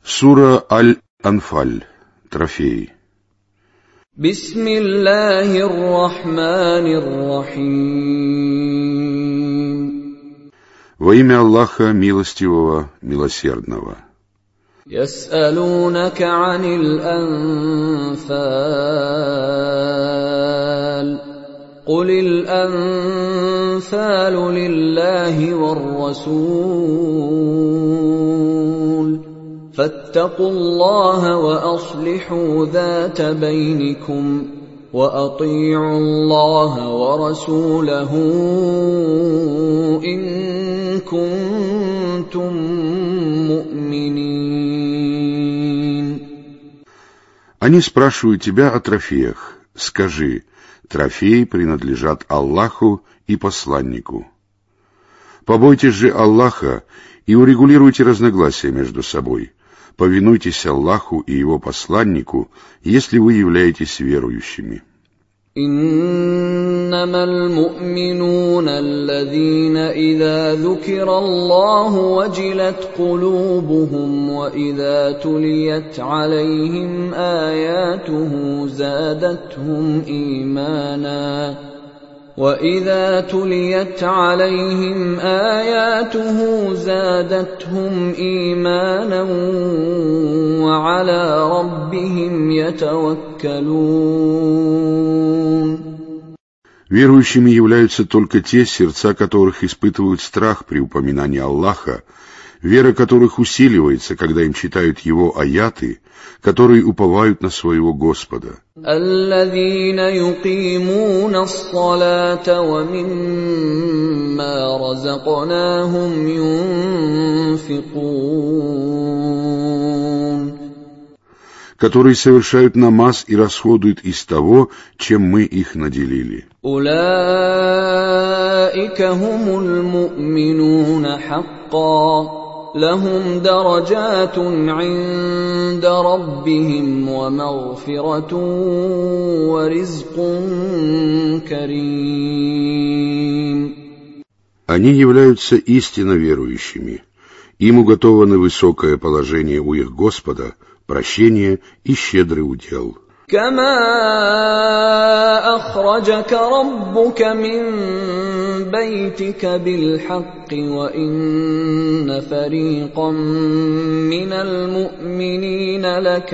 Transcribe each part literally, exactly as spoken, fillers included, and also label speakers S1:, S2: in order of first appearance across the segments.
S1: Сура Аль-Анфаль. Трофеи.
S2: Бисмиллахир-рахманир-рахим.
S1: Во имя Аллаха Милостивого, Милосердного.
S2: Яс'алунака анил анфаль. Кулил анфалу лиллахи вар-расул. فاتقوا الله وأصلحوا ذات بينكم وأطيعوا الله ورسوله إن كنتم مؤمنين.
S1: Они спрашивают тебя о трофеях. Скажи, трофеи принадлежат Аллаху и посланнику. Побойтесь же Аллаха и урегулируйте разногласия между собой. Повинуйтесь Аллаху и Его посланнику, если вы являетесь верующими.
S2: إنما المؤمنون الذين إذا ذكر الله وجلت قلوبهم وإذا تليت عليهم آياته زادتهم إيمانا وَإِذَا تُلِيَتْ عَلَيْهِمْ آيَاتُهُ زَادَتْهُمْ إِيمَانًا وَعَلَى رَبِّهِمْ يَتَوَكَّلُونَ.
S1: Верующими являются только те, сердца которых испытывают страх при упоминании Аллаха, вера которых усиливается, когда им читают Его аяты, которые уповают на своего Господа.
S2: الذين يقيمون الصلاة ومما رزقناهم ينفقون.
S1: Которые совершают намаз и расходуют из того, чем мы их наделили.
S2: أولئك هم المؤمنون حقا. لهم درجات عند ربهم ومغفرة ورزق كريم.
S1: Они являются истинно верующими. Им уготовано высокое положение у их Господа, прощение и щедрый удел.
S2: كما أخرجك ربك من بيتك بالحق وإن فريقا من المؤمنين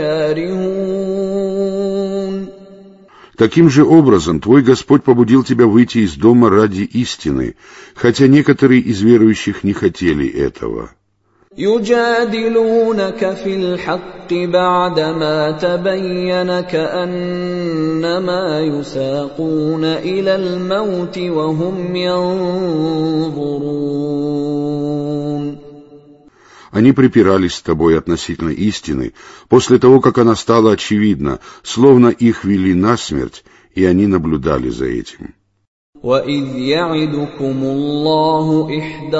S2: لكارهون.
S1: Таким же образом твой Господь побудил тебя выйти из дома ради истины, хотя некоторые из верующих не хотели этого.
S2: يجادلونك في الحق بعدما تبين كأنما يساقون إلى الموت وهم ينظرون.
S1: Они припирались с тобой относительно истины после того, как она стала очевидна, словно их вели на смерть, и они наблюдали за этим.
S2: وَإِذْ يَعِدُكُمُ اللَّهُ إِحْدَى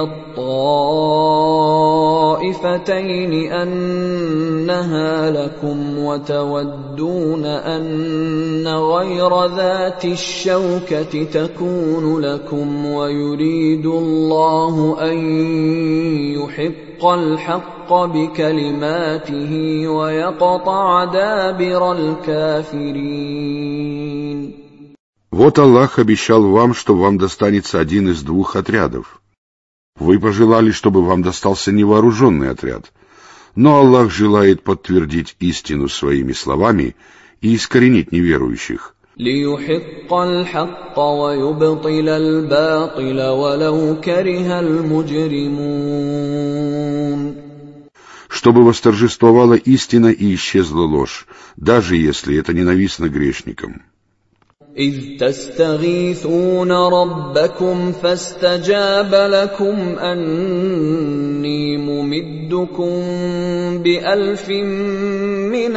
S2: الطَّائِفَتَيْنِ أَنَّهَا لَكُمْ وَتَوَدُّونَ أَنَّ غَيْرَ ذَاتِ الشَّوْكَةِ تَكُونُ لَكُمْ وَيُرِيدُ اللَّهُ أَن يُحِقَّ الْحَقَّ بِكَلِمَاتِهِ وَيَقْطَعَ دَابِرَ الْكَافِرِينَ.
S1: Вот Аллах обещал вам, что вам достанется один из двух отрядов. Вы пожелали, чтобы вам достался невооруженный отряд, но Аллах желает подтвердить истину своими словами и искоренить неверующих.
S2: لِيُحِقَّ الْحَقَّ وَيُبْطِلَ الْبَاطِلَ وَلَوْ كَرِهَ الْمُجْرِمُونَ.
S1: Чтобы восторжествовала истина и исчезла ложь, даже если это ненавистно грешникам.
S2: إِذْ تَسْتَغِيثُونَ رَبَّكُمْ فَاسْتَجَابَ لَكُمْ أَنِّي مُمِدُّكُمْ بِأَلْفٍ مِّنَ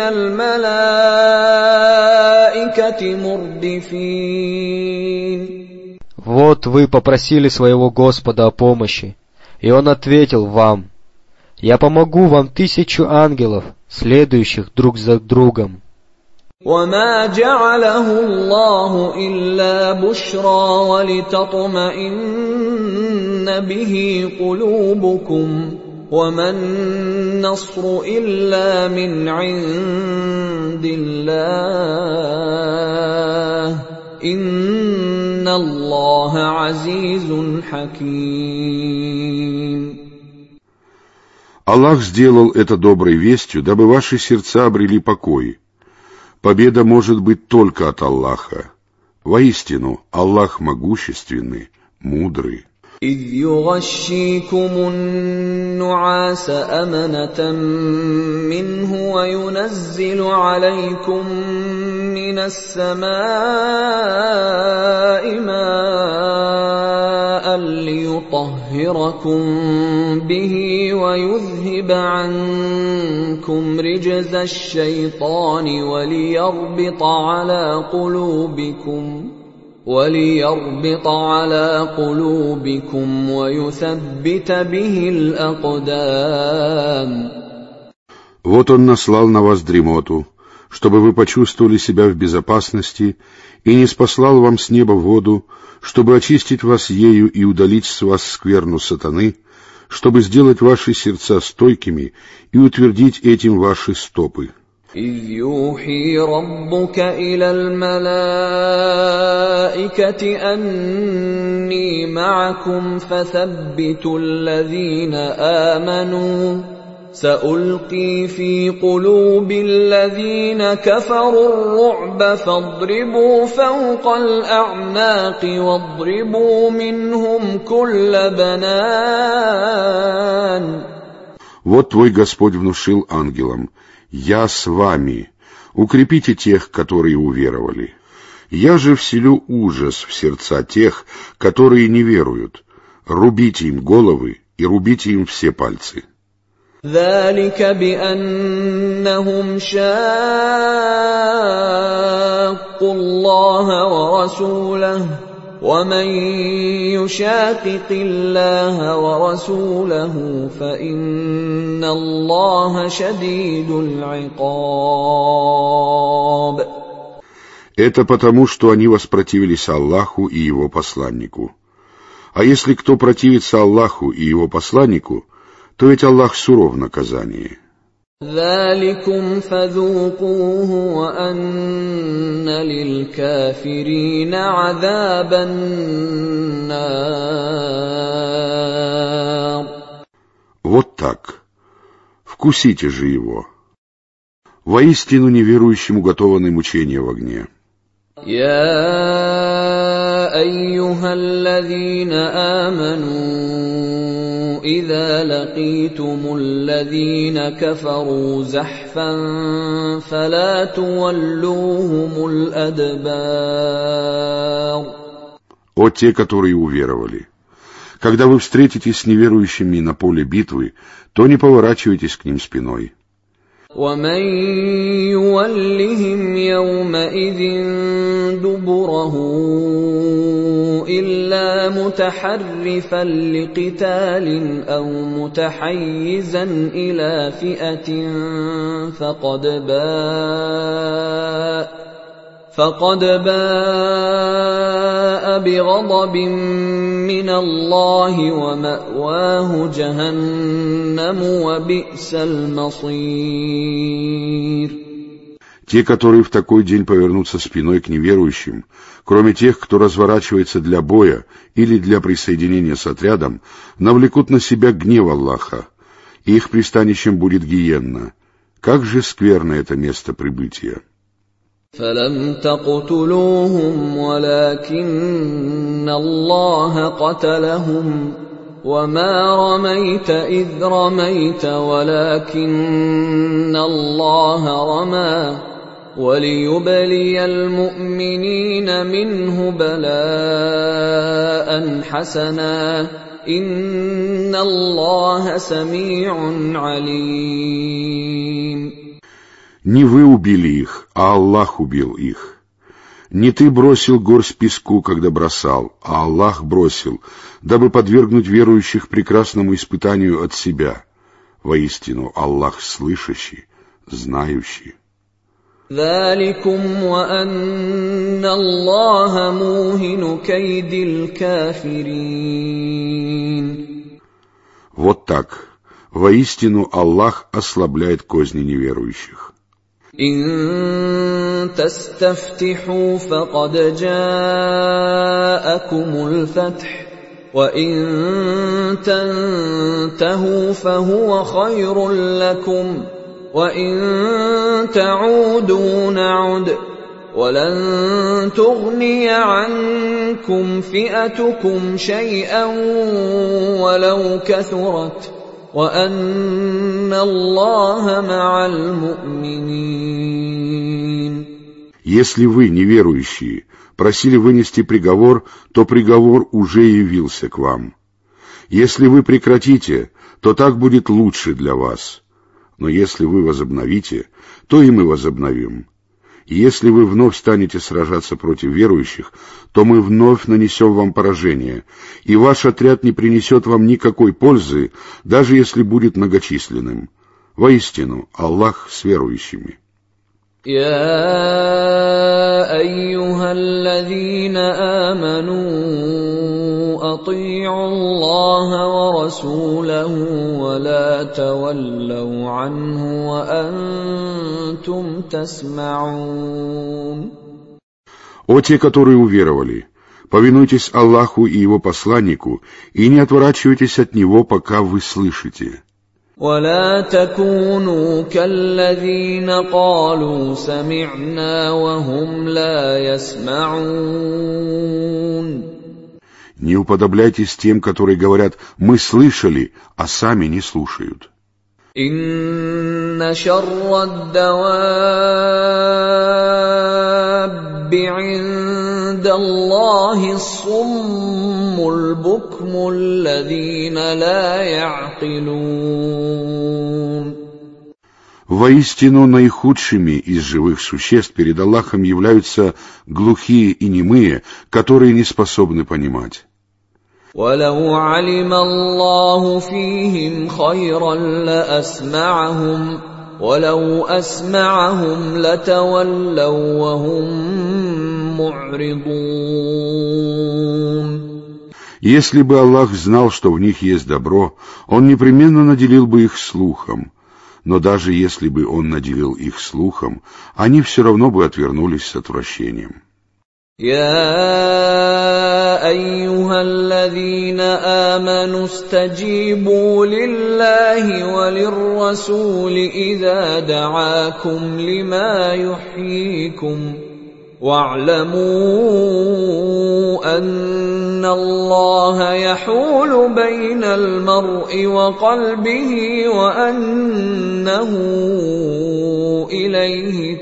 S2: الْمَلَائِكَةِ مُرْدِفِينَ.
S3: Вот вы попросили своего Господа о помощи, и Он ответил вам: «Я помогу вам тысячу ангелов, следующих друг за другом».
S2: وَمَا جَعَلَهُ اللَّهُ إِلَّا بُشْرَى وَلِتَطْمَئِنَّ بِهِ قُلُوبُكُمْ وَمَا النَّصْرُ إِلَّا مِنْ عِندِ اللَّهِ إِنَّ اللَّهَ عَزِيزٌ حَكِيمٌ.
S1: Аллах сделал это доброй вестью, дабы ваши сердца обрели покой. Победа может быть только от Аллаха. Воистину, Аллах могущественный, мудрый.
S2: إِذْ يُغَشِّيكُمُ النُّعَاسَ أَمَنَةً مِّنْهُ وَيُنَزِّلُ عَلَيْكُم مِّنَ السَّمَاءِ مَاءً لِّيُطَهِّرَكُم بِهِ وَيُذْهِبَ عَنكُمْ رِجْزَ الشَّيْطَانِ وَلِيَرْبِطَ عَلَىٰ قُلُوبِكُمْ وَلِيَرْبِطَ عَلَىٰ قُلُوبِكُمْ وَيُثَبِّتَ بِهِ الْأَقْدَامَ.
S1: Вот Он наслал на вас дремоту, чтобы вы почувствовали себя в безопасности, и ниспослал вам с неба воду, чтобы очистить вас ею и удалить с вас скверну сатаны, чтобы сделать ваши сердца стойкими и утвердить этим ваши стопы.
S2: إِذْ يُوحِي رَبُّكَ إِلَى الْمَلَائِكَةِ أَنِّي مَعَكُمْ فَثَبِّتُوا الَّذِينَ آمَنُوا سَأُلْقِي فِي قُلُوبِ الَّذِينَ كَفَرُوا الرُّعْبَ فَاضْرِبُوا فَوْقَ الْأَعْنَاقِ وَاضْرِبُوا مِنْهُمْ كُلَّ بَنَانٍ.
S1: Вот твой Господь внушил ангелам: «Я с вами, укрепите тех, которые уверовали. Я же вселю ужас в сердца тех, которые не веруют. Рубите им головы и рубите им все пальцы».
S2: ذَلِكَ بِأَنَّهُمْ شَاقُّوا اللَّهَ وَرَسُولَهُ وَمَن يُشَاقِقِ اللَّهَ وَرَسُولَهُ فَإِنَّ اللَّهَ شَدِيدُ الْعِقَابِ.
S1: Это потому, что они воспротивились Аллаху и Его посланнику. А если кто противится Аллаху и Его посланнику, то ведь Аллах суров в наказании.
S2: ذَلِكُمْ فَذُوقُوهُ وَأَنَّ لِلْكَافِرِينَ عَذَابَ النَّارِ.
S1: Вот так. Вкусите же его. Воистину неверующим уготованы мучения в огне.
S2: يَا أَيُّهَا الَّذِينَ آمَنُوا إِذَا لَقِيتُمُ الَّذِينَ كَفَرُوا زَحْفًا فَلَا تُوَلُّوهُمُ الْأَدْبَارَ.
S1: О те, которые уверовали! Когда вы встретитесь с неверующими на поле битвы, то не поворачивайтесь к ним спиной.
S2: وَمَن يُوَلِّهِمْ يَوْمَئِذٍ دُبُرَهُ إِلَّا مُتَحَرِّفًا لِقِتَالٍ أَوْ مُتَحَيِّزًا إِلَى فِئَةٍ فَقَدْ بَاءَ فَقَدْ بَاءَ بِغَضَبٍ مِّنَ اللَّهِ وَمَأْوَاهُ جَهَنَّمُ وَبِئْسَ الْمَصِيرُ.
S1: Те, которые в такой день повернутся спиной к неверующим, кроме тех, кто разворачивается для боя или для присоединения с отрядом, навлекут на себя гнев Аллаха, и их пристанищем будет гиенна. Как же скверно это место прибытия!
S2: فَلَمْ تَقْتُلُوهُمْ وَلَكِنَّ اللَّهَ قَتَلَهُمْ وَمَا رَمَيْتَ إِذْ رَمَيْتَ وَلَكِنَّ اللَّهَ رَمَى وَلِيُبْلِيَ الْمُؤْمِنِينَ مِنْهُ بَلَاءً حَسَنًا إِنَّ اللَّهَ سَمِيعٌ عَلِيمٌ.
S1: Не вы убили их, а Аллах убил их. Не ты бросил горсть песку, когда бросал, а Аллах бросил, дабы подвергнуть верующих прекрасному испытанию от себя. Воистину, Аллах слышащий, знающий.
S2: ذَلِكُمْ وَأَنَّ اللَّهَ مُوهِنُ كَيْدِ الْكَافِرِينَ.
S1: Вот так. Воистину, Аллах ослабляет козни неверующих.
S2: إن تستفتحوا فقد جاءكم الفتح وإن تنتهوا فهو خير لكم وإن تعودوا نعد ولن تغني عنكم فئتكم شيئا ولو كثرت وأن الله مع المؤمنين.
S1: Если вы, неверующие, просили вынести приговор, то приговор уже явился к вам. Если вы прекратите, то так будет лучше для вас. Но если вы возобновите, то и мы возобновим. И если вы вновь станете сражаться против верующих, то мы вновь нанесем вам поражение, и ваш отряд не принесет вам никакой пользы, даже если будет многочисленным. Воистину, Аллах с верующими.
S2: يا أيها الذين آمنوا أطيعوا الله ورسوله ولا تولوا عنه وأنتم تسمعون.
S1: О те, которые уверовали, повинуйтесь Аллаху и Его посланнику и не отворачивайтесь от Него, пока вы слышите.
S2: ولا تكونوا كالذين قالوا سمعنا وهم لا يسمعون.
S1: Не уподобляйтесь тем, которые говорят «мы слышали», а сами не слушают.
S2: إن شر الدواب عند الله الصم البكم الذين لا يعقلون.
S1: Воистину, наихудшими из живых существ перед Аллахом являются глухие и немые, которые не способны понимать.
S2: ولو علم الله فيهم خيرا لأسمعهم ولو أسمعهم لتولوا وهم معرضون.
S1: Если бы Аллах знал, что в них есть добро, Он непременно наделил бы их слухом. Но даже если бы Он наделил их слухом, они все равно бы отвернулись с отвращением.
S2: يا أيها الذين آمنوا استجيبوا لله وللرسول إذا دعاكم لما يحييكم واعلموا أن الله يحول بين المرء وقلبه وأنه إليه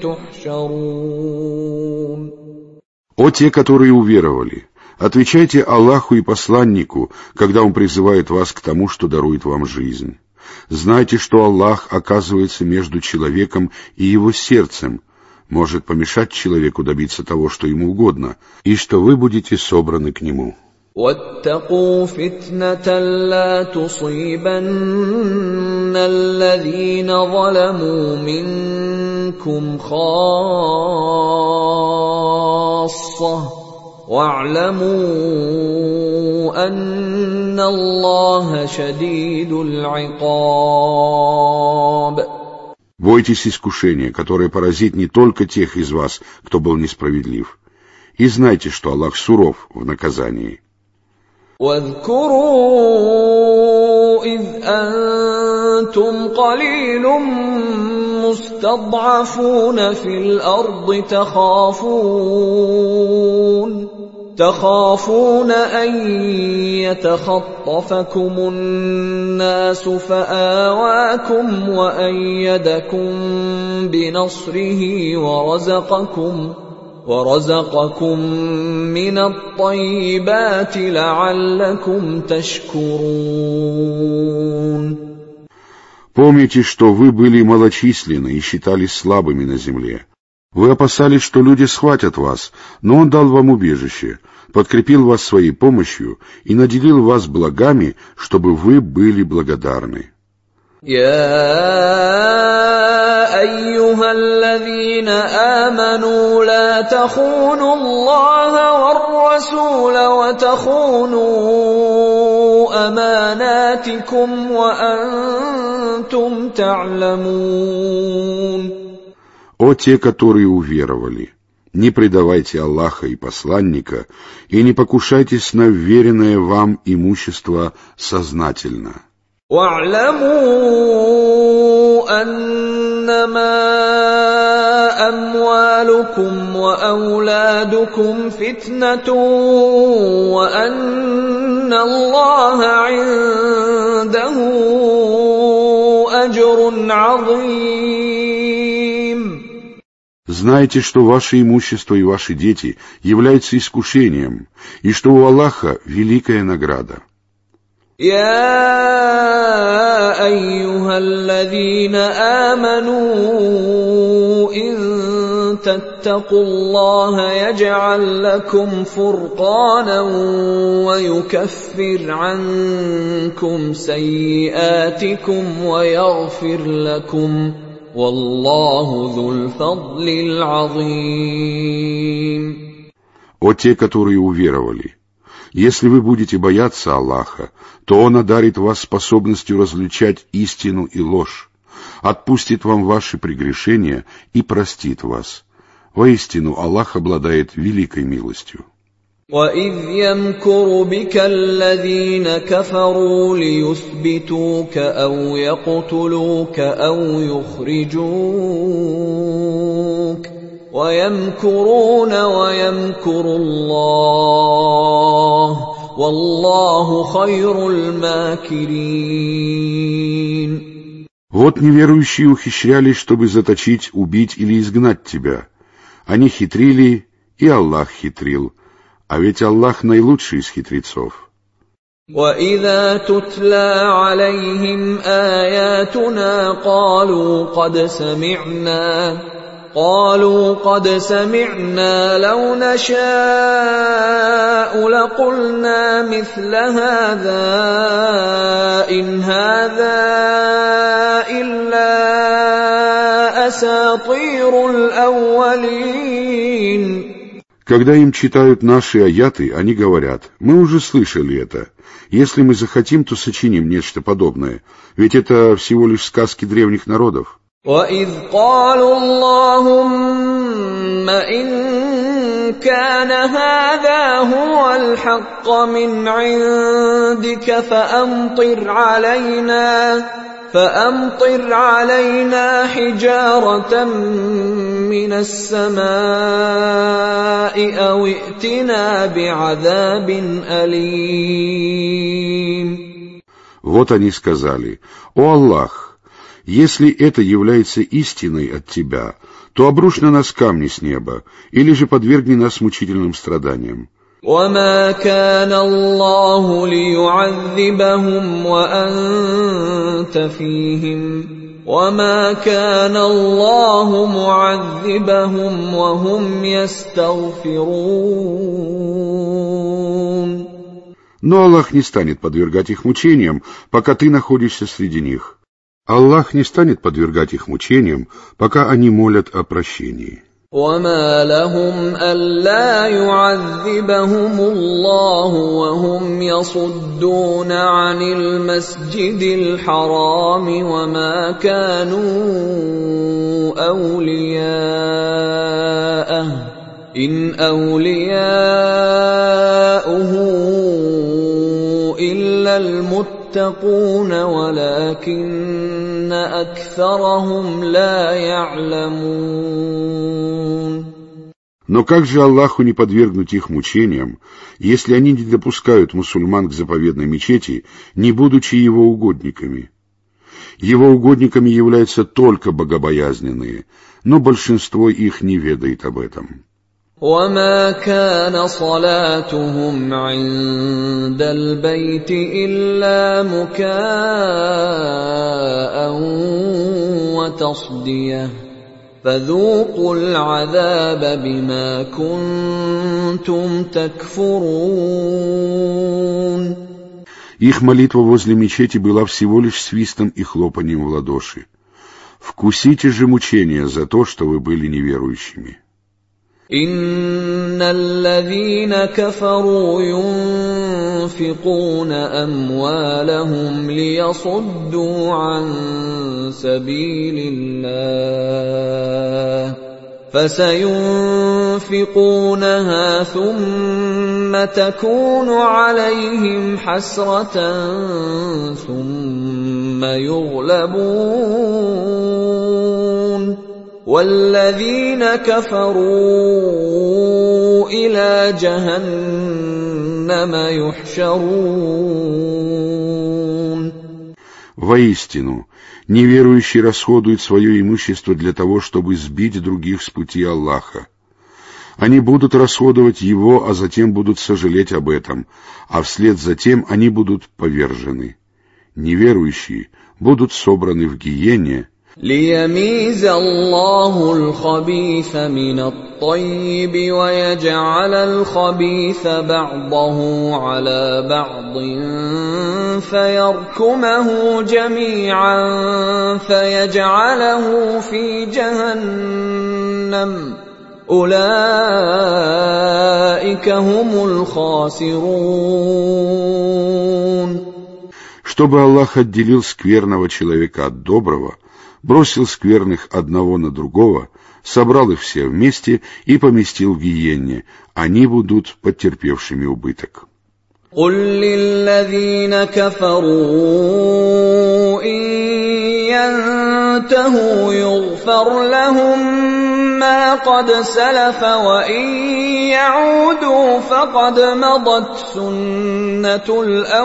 S2: تحشرون.
S1: О те, которые уверовали, отвечайте Аллаху и посланнику, когда Он призывает вас к тому, что дарует вам жизнь. Знайте, что Аллах оказывается между человеком и его сердцем, может помешать человеку добиться того, что ему угодно, и что вы будете собраны к нему.
S2: واتقوا فتنة لا تصيبن الذين ظلموا منكم خاصة واعلموا أن الله شديد العقاب.
S1: Бойтесь искушения, которое поразит не только тех из вас, кто был несправедлив, и знайте, что Аллах суров в наказании.
S2: واذكروا إذ أنتم قليل مستضعفون في الأرض تخافون تخافون أن يتخطفكم الناس فآواكم وأيدكم بنصره ورزقكم ورزقكم من الطيبات لعلكم تشكرون.
S1: Помните, что вы были малочисленны и считались слабыми на земле. Вы опасались, что люди схватят вас, но Он дал вам убежище, подкрепил вас своей помощью и наделил вас благами, чтобы вы были благодарны.
S2: يا أيها الذين آمنوا لا تخونوا الله والرسول وتخونوا أماناتكم وأنتم كنتم تعلمون.
S1: О те, которые уверовали, не предавайте Аллаха и посланника, и не покушайтесь на вверенное вам имущество сознательно.
S2: واعلموا أنما أموالكم وأولادكم فتنة وأن الله عنده أجر عظيم.
S1: Знайте, что ваше имущество и ваши дети являются искушением, и что у Аллаха великая награда.
S2: يا أيها الذين آمنوا إن تتقوا الله يجعل لكم فرقانا ويكفر عنكم سيئاتكم ويغفر لكم والله ذو الفضل العظيم.
S1: О те, которые уверовали! Если вы будете бояться Аллаха, то Он одарит вас способностью различать истину и ложь, отпустит вам ваши прегрешения и простит вас. Воистину, Аллах обладает великой милостью.
S2: وَإِذْ يَمْكُرُ بِكَ الَّذِينَ كَفَرُوا لِيُثْبِتُوكَ أَوْ يَقْتُلُوكَ أَوْ يُخْرِجُوكَ وَيَمْكُرُونَ وَيَمْكُرُ اللَّهُ وَاللَّهُ خَيْرُ الْمَاكِرِينَ.
S1: Вот неверующие ухищрялись, чтобы заточить, убить или изгнать тебя. Они хитрили, и Аллах хитрил. А ведь Аллах наилучший из хитрецов.
S2: وَإِذَا تُتْلَى عَلَيْهِمْ آيَاتُنَا قَالُوا قَدْ سَمِعْنَا قَالُوا قَدْ سَمِعْنَا لَوْ نَشَاءُ لَقُلْنَا مِثْلَ هَذَا إِنْ هَذَا إِلَّا أَسَاطِيرُ الْأَوَّلِينَ.
S1: Когда им читают наши аяты, они говорят: мы уже слышали это. Если мы захотим, то сочиним нечто подобное. Ведь это всего лишь сказки древних народов.
S2: وَإِذْ قَالُوا اللَّهُمَّ إِن كَانَ هَذَا هُوَ الْحَقَّ مِنْ عِندِكَ فَأَمْطِرْ عَلَيْنَا فَأَمْطِرْ عَلَيْنَا حِجَارَةً مِّنَ السَّمَاءِ أَوْ ائْتِنَا بِعَذَابٍ أَلِيمٍ.
S1: Вот они сказали: «О Аллах! Если это является истиной от Тебя, то обрушь на нас камни с неба, или же подвергни нас мучительным страданиям».
S2: وَمَا كَانَ اللَّهُ لِيُعَذِّبَهُمْ وَأَنْتَ فِيهِمْ وَمَا كَانَ اللَّهُ مُعَذِّبَهُمْ وَهُمْ يَسْتَغْفِرُونَ.
S1: Но Аллах не станет подвергать их мучениям, пока ты находишься среди них. Аллах не станет подвергать их мучениям, пока они молят о прощении.
S2: وَمَا لَهُمْ أَلَّا يُعَذِّبَهُمُ اللَّهُ وَهُمْ يَصُدُّونَ عَنِ الْمَسْجِدِ الْحَرَامِ وَمَا كَانُوا أَوْلِيَاءَهُ إِنْ أَوْلِيَاؤُهُ إِلَّا الْمُتَّقُونَ وَلَكِنَّ أَكْثَرَهُمْ لَا يَعْلَمُونَ.
S1: Но как же Аллаху не подвергнуть их мучениям, если они не допускают мусульман к заповедной мечети, не будучи его угодниками? Его угодниками являются только богобоязненные, но большинство их не ведает об этом.
S2: وَمَا كَانَ صَلَاتُهُمْ عِندَ الْبَيْتِ إِلَّا مُكَاءً وَتَصْدِيَةً فَذُوقُوا الْعَذَابَ بِمَا كُنتُمْ تَكْفُرُونَ.
S1: Их молитва возле мечети была всего лишь свистом и хлопанием в ладоши. Вкусите же мучения за то, что вы были неверующими.
S2: إن الذين كفروا ينفقون أموالهم ليصدوا عن سبيل الله فسينفقونها ثم تكون عليهم حسرة ثم يغلبون والذين كفروا إلى جهنم يحشرون.
S1: Воистину, неверующий расходует свое имущество для того, чтобы сбить других с пути Аллаха. Они будут расходовать его, а затем будут сожалеть об этом, а вслед за тем они будут повержены. Неверующие будут собраны в гиене,
S2: ليميز الله الخبيث من الطيب ويجعل الخبيث بعضه على بعض فيركمه جميعا فيجعله في جهنم أولئك هم الخاسرون.
S1: Чтобы Аллах отделил скверного человека от доброго, бросил скверных одного на другого, собрал их все вместе и поместил в гиенне, они будут потерпевшими убыток.
S2: قل للذين كفروا إن ينتهوا يغفر لهم ما قد سلف وإن يعودوا فقد مضت سنة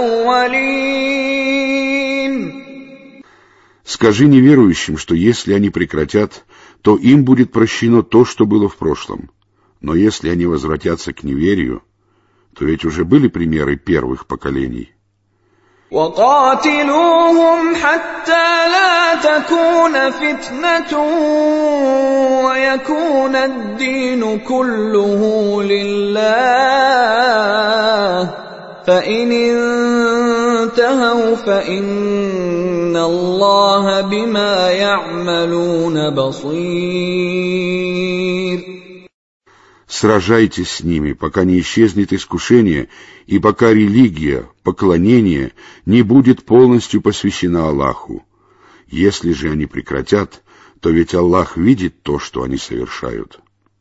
S2: الأولين.
S1: Скажи неверующим, что если они прекратят, то им будет прощено то, что было в прошлом. Но если они возвратятся к неверию, то ведь уже были примеры первых поколений.
S2: وقاتلوهم حتى لا تكون فتنة ويكون الدين كله لله فإن انتهوا فإن الله بما يعملون بصير.
S1: Сражайтесь с ними, пока не исчезнет искушение, и пока религия, поклонение не будет полностью посвящена Аллаху. Если же они прекратят, то ведь Аллах видит то, что они совершают.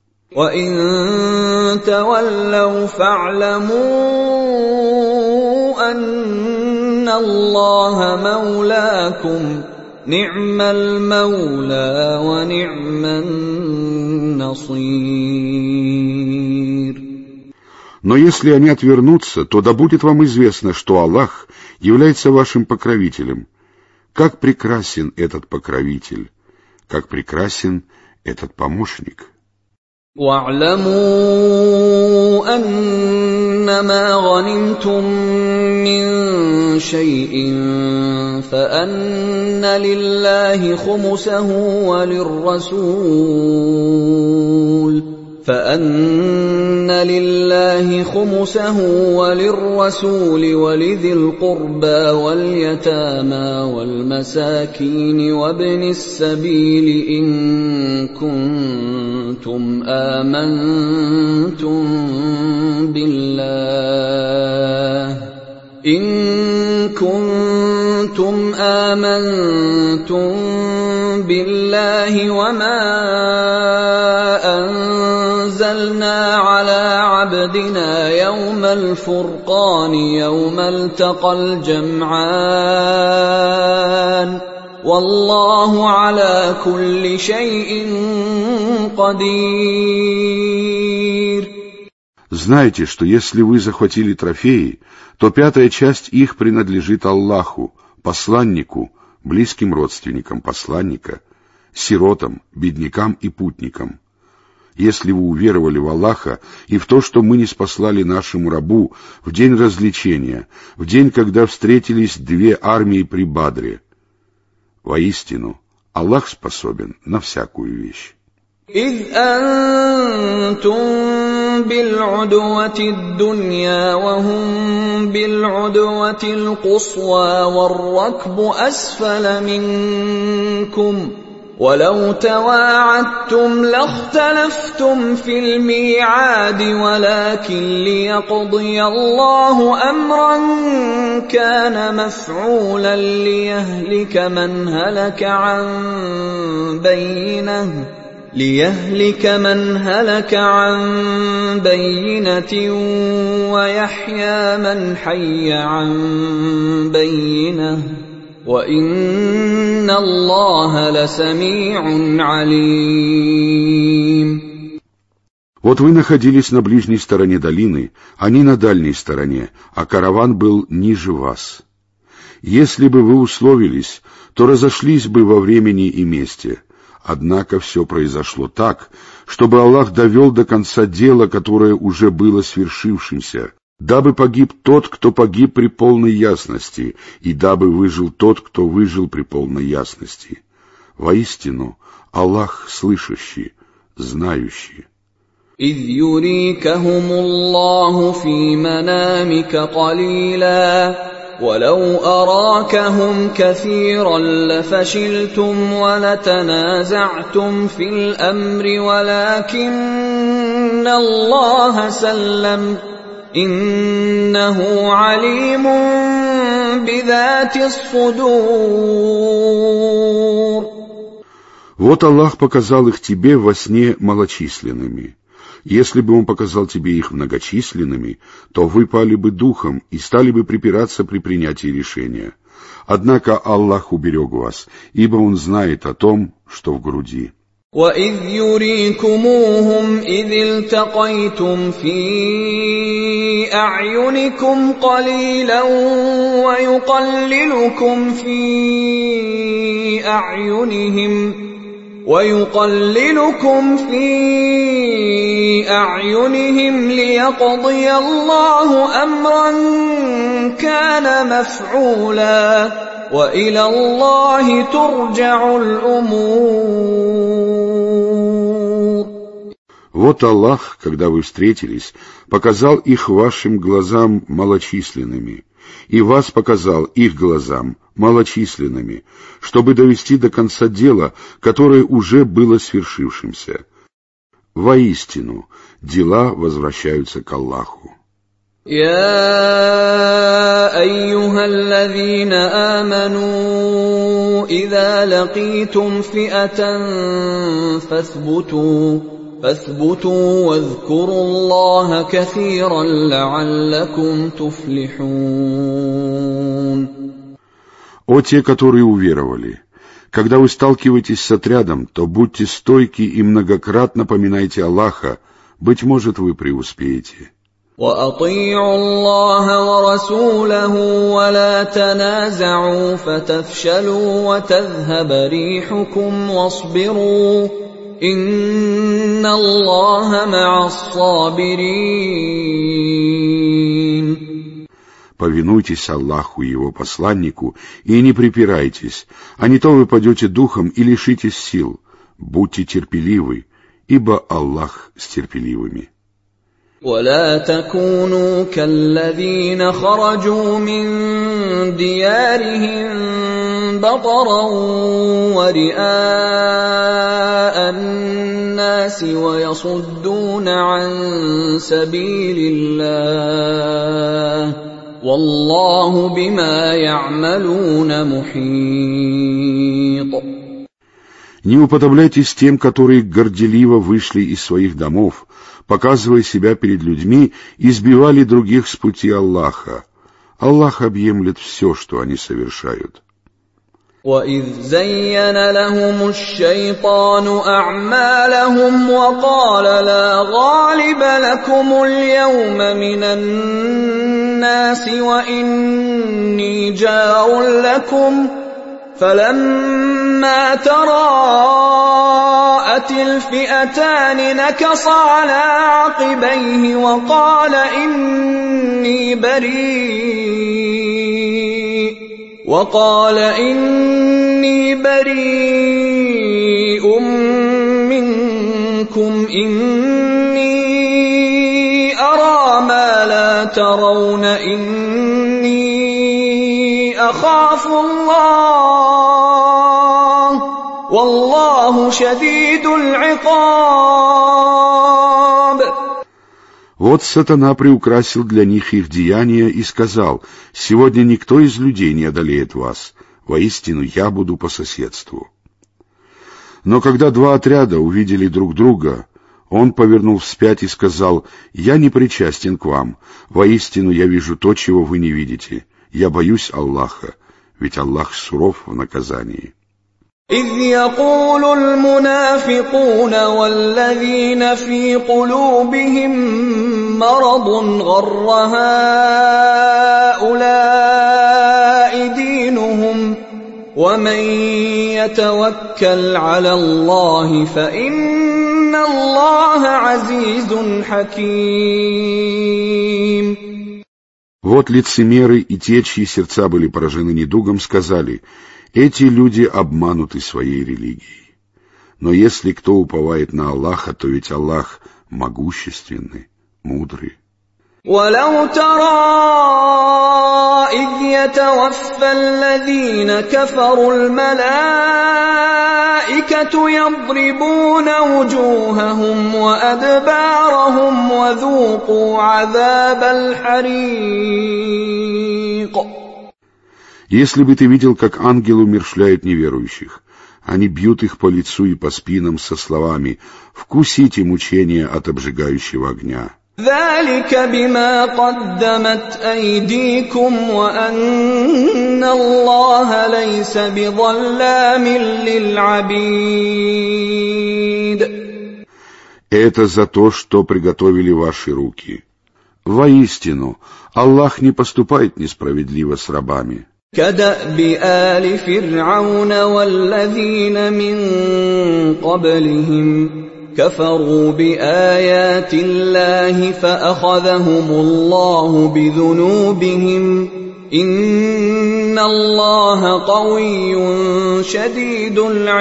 S2: وَإِن تَوَلَّوْا فَاعْلَمُوا أَنَّ اللَّهَ مَوْلَاكُمْ نِعْمَ الْمَوْلَى وَنِعْمَ النَّصِيرُ.
S1: Но если они отвернутся, то да будет вам известно, что Аллах является вашим покровителем. Как прекрасен этот покровитель, как прекрасен этот помощник.
S2: وَاعْلَمُوا أَنَّمَا غَنِمْتُم مِّن شَيْءٍ فَأَنَّ لِلَّهِ خُمُسَهُ وَلِلرَّسُولِ فأن لله خمسه وللرسول ولذي القربى واليتامى والمساكين وابن السبيل إن كنتم آمنتم بالله إن كنتم آمنتم بالله وما أنزلنا على عبدنا يوم الفرقان يوم التقى الجمعان والله على كل شيء قدير.
S1: Знайте, что если вы захватили трофеи, то пятая часть их принадлежит Аллаху, посланнику, близким родственникам посланника, сиротам, беднякам и путникам. Если вы уверовали в Аллаха и в то, что мы ниспослали нашему рабу в день развлечения, в день, когда встретились две армии при Бадре, воистину, Аллах способен на всякую вещь.
S2: إذ أنتم بالعدوة الدنيا وهم بالعدوة القصوى والركب أسفل منكم ولو تواعدتم لاختلفتم في الميعاد ولكن ليقضي الله أمرا كان مفعولا ليهلك من هلك عن بينة ليهلك من هلك عن بينة ويحيى من حي عن بينة وَإِنَّ اللَّهَ لَسَمِيعٌ عَلِيمٌ.
S1: Вот вы находились на ближней стороне долины, они на дальней стороне, а караван был ниже вас. Если бы вы условились, то разошлись бы во времени и месте. Однако все произошло так, чтобы Аллах довел до конца дело, которое уже было свершившимся, дабы погиб тот, кто погиб при полной ясности, и дабы выжил тот, кто выжил при полной ясности. Воистину, Аллах слышащий, знающий.
S2: إذ يريكهم الله في منامك قليلا ولو أراكهم كثيرا لفشلتم ولتنازعتم في الأمر ولكن الله سلم إنه عليم بذات الصدور.
S1: Вот Аллах показал их тебе во сне малочисленными. Если бы Он показал тебе их многочисленными, то вы пали бы духом и стали бы припираться при принятии решения. Однако Аллах уберег вас, ибо Он знает о том, что в груди.
S2: وَإِذْ يُرِيكُمُوهُمْ إِذِ الْتَقَيْتُمْ فِي أَعْيُنِكُمْ قَلِيلًا وَيُقَلِّلُكُمْ فِي أَعْيُنِهِمْ وَيُقَلِّلُكُمْ فِي أَعْيُنِهِمْ لِيَقْضِيَ اللَّهُ أَمْرًا كَانَ مَفْعُولًا وَإِلَى اللَّهِ تُرْجَعُ الْأُمُورُ.
S1: Вот Аллах, когда вы встретились, показал их вашим глазам малочисленными, и вас показал их глазам малочисленными, чтобы довести до конца дело, которое уже было свершившимся. Воистину, дела возвращаются к Аллаху.
S2: يا أيها الذين آمنوا إذا لقيتم فئة فاثبتوا فاثبتوا واذكروا الله كثيرا لعلكم تفلحون.
S1: О те, которые уверовали, когда вы сталкиваетесь с отрядом, то будьте стойки и многократно поминайте Аллаха, быть может, вы преуспеете.
S2: وَأَطِيعُوا اللَّهَ وَرَسُولَهُ وَلَا تَنَازَعُوا فَتَفْشَلُوا وَتَذْهَبَ رِيحُكُمْ وَاصْبِرُوا إِنَّ اللَّهَ مَعَ الصَّابِرِينَ.
S1: Повинуйтесь Аллаху и Его посланнику и не припирайтесь, а не то вы падете духом и лишитесь сил. Будьте терпеливы, ибо Аллах с терпеливыми.
S2: ولا تكونوا كالذين خرجوا من ديارهم بطرا ورئاء الناس ويصدون عن سبيل الله والله بما يعملون محيط.
S1: Не уподобляйтесь тем, которые горделиво вышли из своих домов, показывая себя перед людьми, и сбивали других с пути Аллаха. Аллах объемлет все, что они совершают.
S2: وَإِذْ زَيَّنَ لَهُمُ الشَّيْطَانُ أَعْمَالَهُمْ وَقَالَ لَا غَالِبَ لَكُمُ الْيَوْمَ مِنَ النَّاسِ وَإِنِّي جَارٌ لَكُمْ فَلَمَّا تَرَاءَتِ الْفِئَتَانِ نَكَصَ عَلَى عَقِبَيْهِ وَقَالَ إِنِّي بَرِيءٌ وَقَالَ إِنِّي بَرِيءٌ مِنْكُمْ إِنِّي أَرَى مَا لَا تَرَوْنَ إِنِّي أَخَافُ اللَّهَ وَاللَّهُ والله شديد العقاب.
S1: Вот сатана приукрасил для них их деяния и сказал: «Сегодня никто из людей не одолеет вас, воистину я буду по соседству». Но когда два отряда увидели друг друга, он повернул вспять и сказал: «Я не причастен к вам, воистину я вижу то, чего вы не видите. Я боюсь Аллаха, ведь Аллах суров в наказании».
S2: إذ يقول المنافقون والذين في قلوبهم مرض غر هؤلاء دينهم ومن يتوكل على الله فإن الله عزيز حكيم.
S1: Вот лицемеры и те, чьи сердца были поражены недугом, сказали: «Эти люди обмануты своей религией. Но если кто уповает на Аллаха, то ведь Аллах могущественный, мудрый».
S2: ولو ترى إذ يتوفى الذين كفروا الملائكة يضربون وجوههم وأدبارهم وذوقوا عذاب الحريق.
S1: Если бы ты видел, как ангелы умерщвляют неверующих, они бьют их по лицу и по спинам со словами: «Вкусите мучения от обжигающего огня».
S2: ذلك بما قدمت أيديكم وأن الله ليس بظلام للعبيد.
S1: Это за то, что приготовили ваши руки. Воистину, Аллах не поступает несправедливо с рабами.
S2: كدأب آل فرعون والذين من قبلهم كفروا بآيات الله فأخذهم الله بذنوبهم إن الله قوي شديد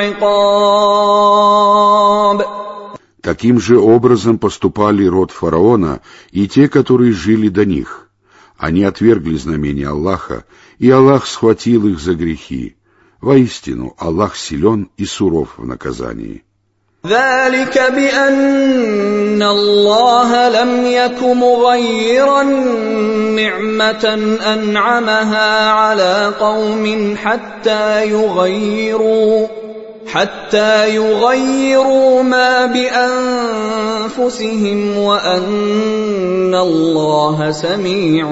S2: العقاب.
S1: Таким же образом поступали род фараона и те, которые жили до них. Они отвергли знамения Аллаха, и Аллах схватил их за грехи. Воистину, Аллах силен и суров в наказании.
S2: ذلك بأن الله لم يك مغيرا نعمة أنعمها على قوم حتى يغيروا حتى يغيروا ما بأنفسهم وأن الله سميع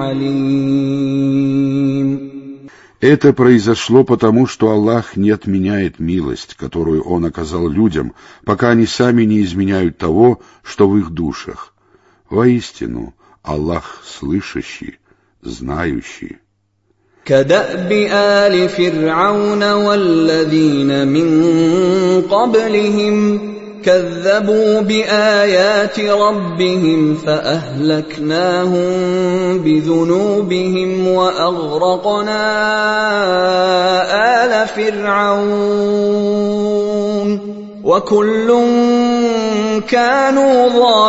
S2: عليم.
S1: Это произошло потому, что Аллах не отменяет милость, которую Он оказал людям, пока они сами не изменяют того, что в их душах. Воистину, Аллах слышащий, знающий.
S2: كدأب آل فرعون والذين من قبلهم كذبوا بآيات ربهم فأهلكناهم بذنوبهم وأغرقنا آل فرعون وكل كانوا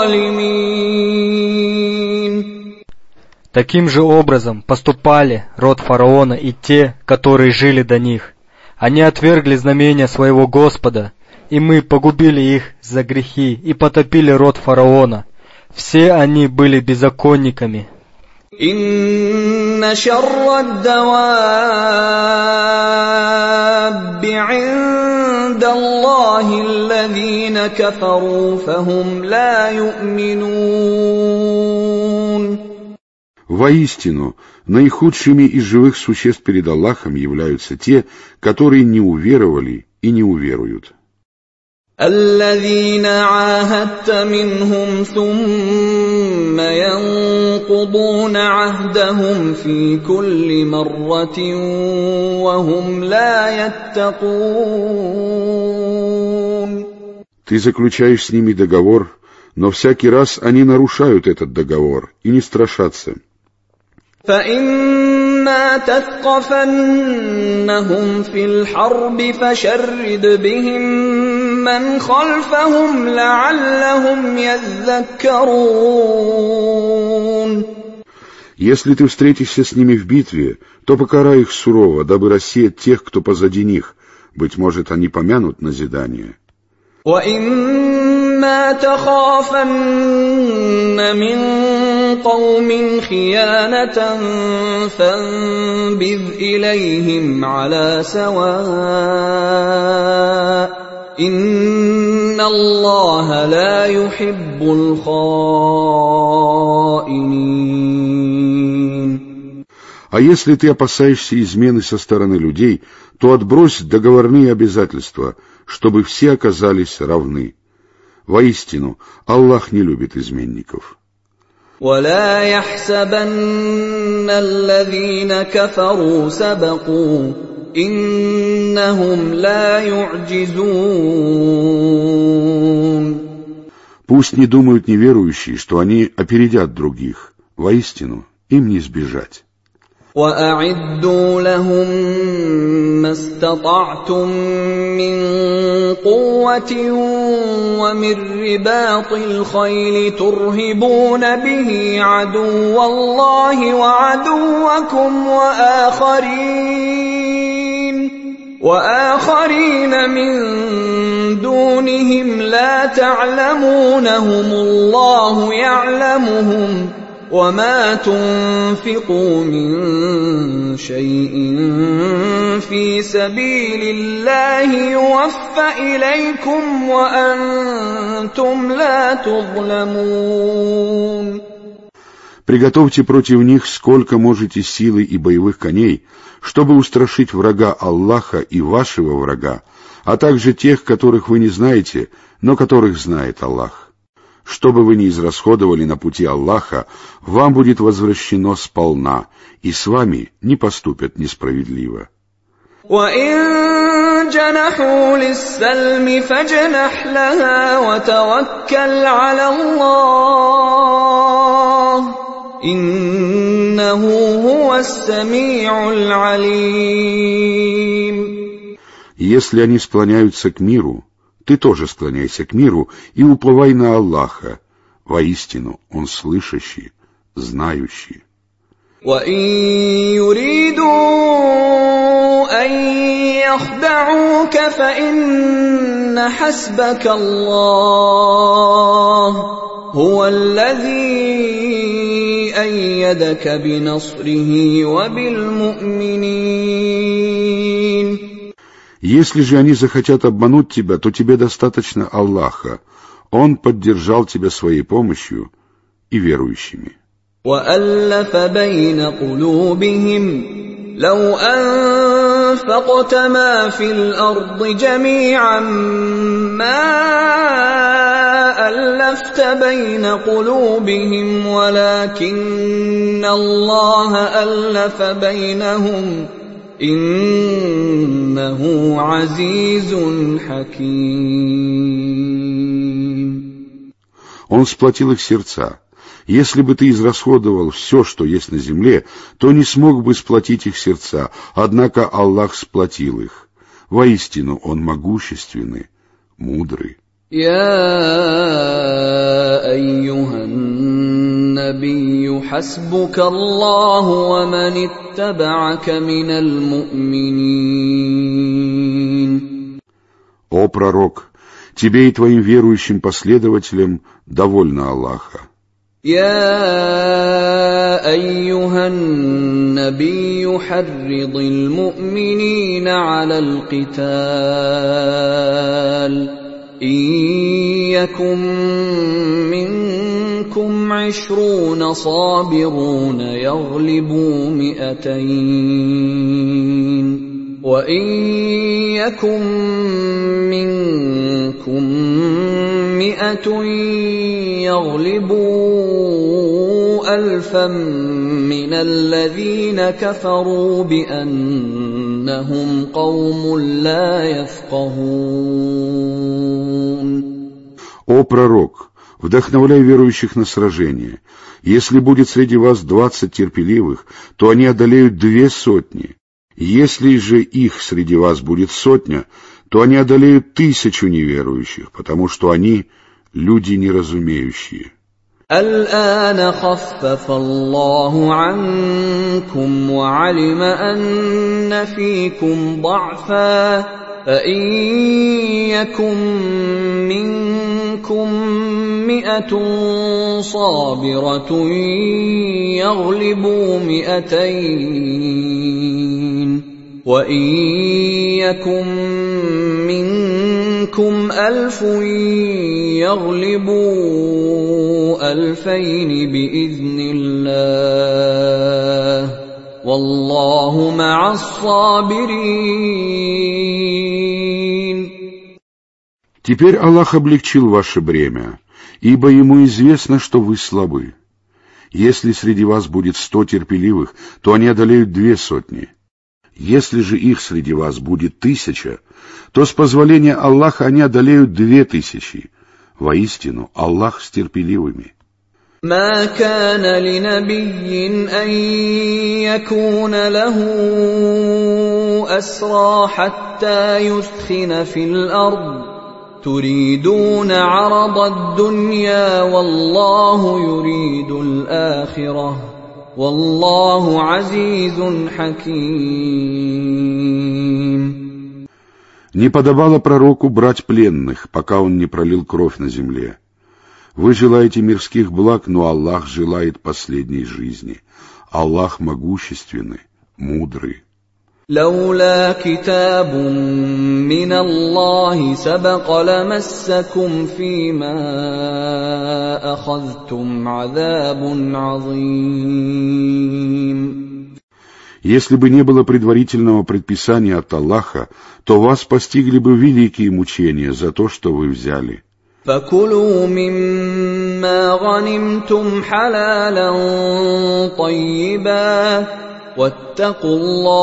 S2: ظالمين.
S3: Таким же образом поступали род фараона и те, которые жили до них. Они отвергли знамения своего Господа, и мы погубили их за грехи и потопили род фараона. Все они были беззаконниками.
S2: إن شر الدواب عند الله الذين كفروا فهم لا يؤمنون.
S1: Воистину, наихудшими из живых существ перед Аллахом являются те, которые не уверовали и не уверуют.
S2: الذين عاهدت منهم ثم ينقضون عهدهم في كل مرة وهم لا يتقون.
S1: Ты заключаешь с ними договор, но всякий раз они нарушают этот договор и не страшатся.
S2: فإما تثقفنهم في الحرب فشرد بهم من خلفهم لعلهم يذكرون.
S1: Если ты встретишься с ними в битве, то покарай их сурово, дабы рассеять тех, кто позади них. Быть может, они помянут назидание.
S2: وَإِمَّا تَخَافَنَّ مِنْ قَوْمٍ خِيَانَةً فَانبِذْ إِلَيْهِمْ عَلَى سَوَاءٍ إِنَّ اللَّهَ لَا يُحِبُّ الْخَائِنِينَ.
S1: А если ты опасаешься измены со стороны людей, то отбрось договорные обязательства, чтобы все оказались равны. Воистину, Аллах не любит изменников.
S2: وَلَا يَحْسَبَنَّ الَّذِينَ كَفَرُوا سَبَقُوا إِنَّهُمْ لَا يُعْجِزُونَ.
S1: Пусть не думают неверующие, что они опередят других. Воистину, им не сбежать.
S2: وَأَعِدُّوا لَهُم مَّا اسْتَطَعْتُم مِّن قُوَّةٍ وَمِن رِّبَاطِ الْخَيْلِ تُرْهِبُونَ بِهِ عَدُوَّ اللَّهِ وَعَدُوَّكُمْ وَآخَرِينَ وَآخَرِينَ مِن دُونِهِمْ لَا تَعْلَمُونَهُمُ اللَّهُ يَعْلَمُهُمْ وَمَا تُنفِقُوا مِن شَيْءٍ فِي سَبِيلِ اللَّهِ يُوَفَّ إِلَيْكُمْ وَأَنْتُمْ لَا تُظْلَمُونَ.
S1: Приготовьте против них сколько можете силы и боевых коней, чтобы устрашить врага Аллаха и вашего врага, а также тех, которых вы не знаете, но которых знает Аллах. Что бы вы ни израсходовали на пути Аллаха, вам будет возвращено сполна, и с вами не поступят несправедливо.
S2: وَإِن جَنَحُوا لِلسَّلْمِ فَاجْنَحْ لَهَا وَتَوَكَّلْ عَلَى اللَّهِ إِنَّهُ هُوَ السَّمِيعُ الْعَلِيمُ.
S1: Если они склоняются к миру, ты тоже склоняйся к миру и уповай на Аллаха. Воистину, Он слышащий, знающий.
S2: وَإِن يُرِيدُوا أَن يَخْدَعُوكَ فَإِنَّ حَسْبَكَ اللَّهُ هُوَ الَّذِي أَيَّدَكَ بِنَصْرِهِ وَبِالْمُؤْمِنِينَ.
S1: Если же они захотят обмануть тебя, то тебе достаточно Аллаха. Он поддержал тебя своей помощью и верующими.
S2: وَأَلَّفَ بَيْنَ قُلُوبِهِمْ لَوْ أَنفَقْتَ مَا فِي الْأَرْضِ جَمِيعًا مَا أَلَّفْتَ بَيْنَ قُلُوبِهِمْ وَلَكِنَّ اللَّهَ أَلَّفَ بَيْنَهُمْ إِنَّهُ عَزِيزٌ حَكِيمٌ.
S1: Он сплотил их сердца. Если бы ты израсходовал все, что есть на земле, то не смог бы сплотить их сердца, однако Аллах сплотил их. Воистину, Он могущественный, мудрый.
S2: يا أيها النبي حسبك الله ومن اتبعك من المؤمنين.
S1: О пророк, тебе и твоим верующим последователям довольно Аллаха.
S2: يا أيها النبي حرض المؤمنين على القتال إن يكن منكم عشرون صابرون يغلبوا مئتين وإن يكن منكم مئة يغلبوا ألفا من الذين كفروا بأنهم قوم لا يفقهون.
S1: О пророк, вдохновляй верующих на сражение. Если будет среди вас двадцать терпеливых, то они одолеют две сотни. Если же их среди вас будет сотня, то они одолеют тысячу неверующих, потому что они люди неразумеющие.
S2: الآن خفف الله عنكم وعلم أن فيكم ضعفا فإن يكن منكم مئة صابرة يغلبوا مئتين وإن يكن منكم ألف يغلبوا ألفين بإذن الله والله مع الصابرين.
S1: Теперь Аллах облегчил ваше бремя, ибо Ему известно, что вы слабы. Если среди вас будет сто терпеливых, то они одолеют две сотни. Если же их среди вас будет тысяча, то с позволения Аллаха они одолеют две тысячи. Воистину, Аллах с терпеливыми.
S2: ما كان لنبي أن يكون له أسرى حتى يثخن في الأرض تريدون عرض الدنيا والله يريد الآخرة والله عزيز حكيم.
S1: Не подобало пророку брать пленных, пока он не пролил кровь на земле. Вы желаете мирских благ, но Аллах желает последней жизни. Аллах могущественный, мудрый.
S2: لولا كتاب من الله سبق لمسكم فيما أخذتم عذاب عظيم.
S1: Если бы не было предварительного предписания от Аллаха, то вас постигли бы великие мучения за то, что вы взяли.
S2: فكلوا مما غنمتم حلالا طيبا واتقوا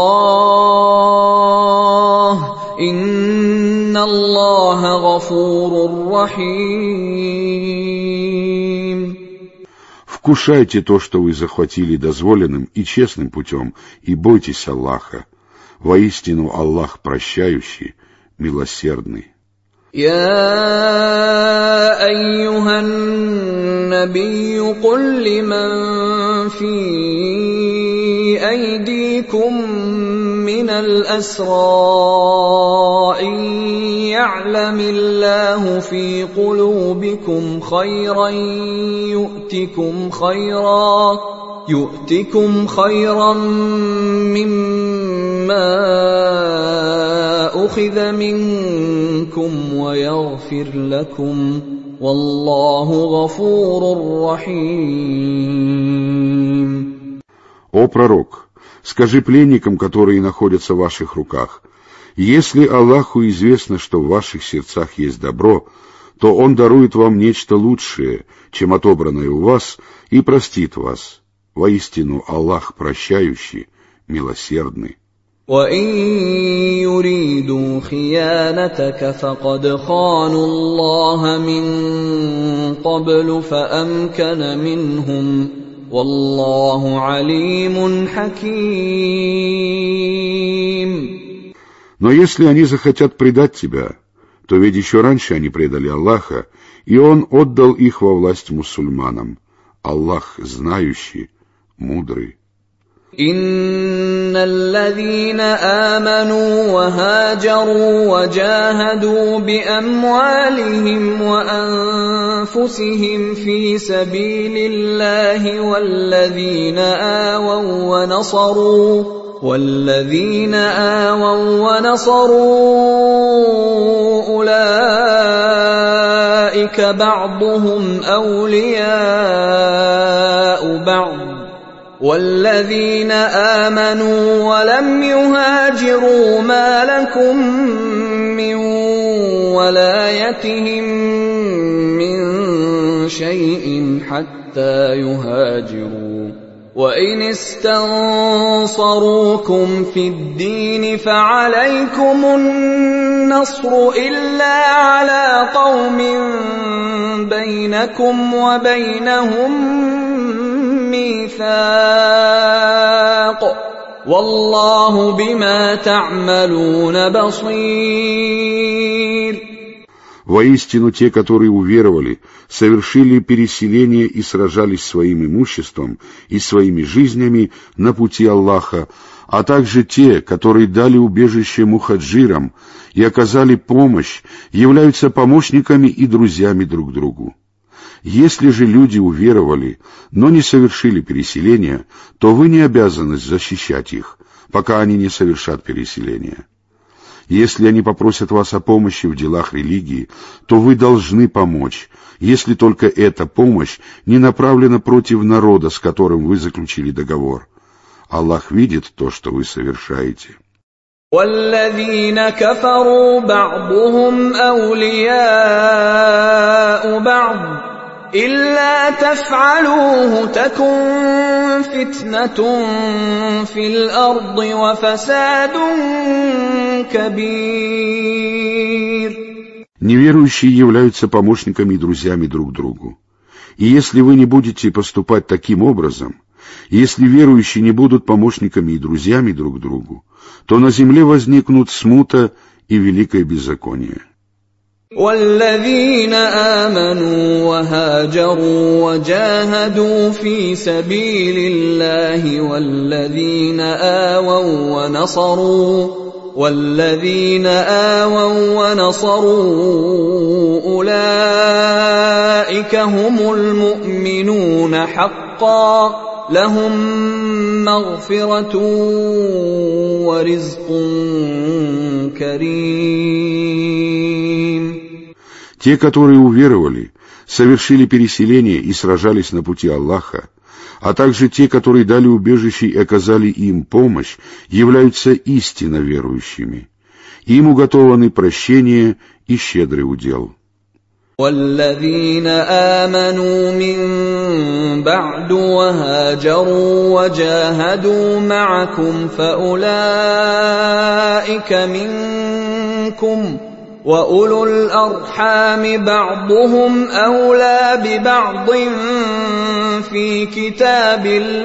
S2: الله إن الله غفور رحيم.
S1: Вкушайте то, что вы захватили дозволенным и честным путем, и бойтесь Аллаха. Воистину Аллах прощающий, милосердный.
S2: يا أيها النبي قل لمن في أيديكم من الأسرى إن يعلم الله في قلوبكم خيرا يؤتكم خيرا يؤتكم خيرا مما أخذ منكم ويغفر لكم والله غفور رحيم.
S1: О пророк, скажи пленникам, которые находятся в ваших руках, если Аллаху известно, что в ваших сердцах есть добро, то Он дарует вам нечто лучшее, чем отобранное у вас, и простит вас. Воистину Аллах прощающий, милосердный.
S2: وَإِن يُرِيدُوا خِيَانَتَكَ فَقَدْ خَانُوا اللَّهَ مِن قَبْلُ فَأَمْكَنَ مِنْهُمْ وَاللَّهُ عَلِيمٌ حَكِيمٌ.
S1: Но если они захотят предать тебя, то ведь еще раньше они предали Аллаха, и Он отдал их во власть мусульманам. Аллах знающий, мудрый.
S2: إن الذين آمنوا وهاجروا وجاهدوا بأموالهم وأنفسهم في سبيل الله والذين آووا ونصروا والذين آووا ونصروا أولئك بعضهم أولياء بعض والذين آمنوا ولم يهاجروا ما لكم من ولايتهم من شيء حتى يهاجروا وإن استنصروكم في الدين فعليكم النصر إلا على قوم بينكم وبينهم ميثاق والله بما تعملون بصير.
S1: Воистину, те, которые уверовали, совершили переселение и сражались своим имуществом и своими жизнями на пути Аллаха, а также те, которые дали убежище мухаджирам и оказали помощь, являются помощниками и друзьями друг другу. Если же люди уверовали, но не совершили переселения, то вы не обязаны защищать их, пока они не совершат переселения. Если они попросят вас о помощи в делах религии, то вы должны помочь, если только эта помощь не направлена против народа, с которым вы заключили договор. Аллах видит то, что вы совершаете.
S2: وَالَّذِينَ كَفَرُوا بَعْضُهُمْ أَوْلِيَاءُ بَعْضٍ إِلَّا تَفْعَلُوهُ تَكُنْ فِتْنَةٌ فِي الْأَرْضِ وَفَسَادٌ كَبِيرٌ.
S1: Неверующие являются помощниками и друзьями друг другу. И если вы не будете поступать таким образом, если верующие не будут помощниками и друзьями друг другу, то на земле возникнут смута и великое беззаконие.
S2: وَالَّذِينَ آمَنُوا وَهَاجَرُوا وَجَاهَدُوا فِي سَبِيلِ اللَّهِ وَالَّذِينَ آوَوا وَنَصَرُوا وَالَّذِينَ آوَوا وَنَصَرُوا أُولَئِكَ هُمُ الْمُؤْمِنُونَ حَقًّا لَهُم مَّغْفِرَةٌ وَرِزْقٌ كَرِيمٌ.
S1: Те, которые уверовали, совершили переселение и сражались на пути Аллаха, а также те, которые дали убежище и оказали им помощь, являются истинно верующими. Им уготованы прощение и щедрый удел.
S2: وَالَّذِينَ آمَنُوا مِن بَعْدُ وَهَاجَرُوا وَجَاهَدُوا مَعَكُمْ فَأُولَئِكَ مِنكُمْ وَأُولُو الْأَرْحَامِ بَعْضُهُمْ أَوْلَى بِبَعْضٍ فِي كِتَابِ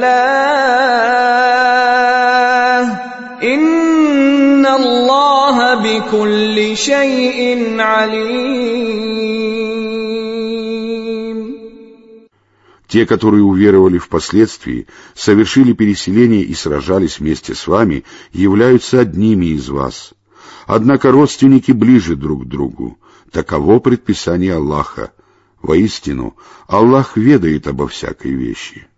S2: اللَّهِ إِنَّ اللَّهَ بِكُلِّ شَيْءٍ عَلِيمٌ.
S1: Те, которые уверовали впоследствии, совершили переселение и сражались вместе с вами, являются одними из вас. Однако родственники ближе друг к другу. Таково предписание Аллаха. Воистину, Аллах ведает обо всякой вещи.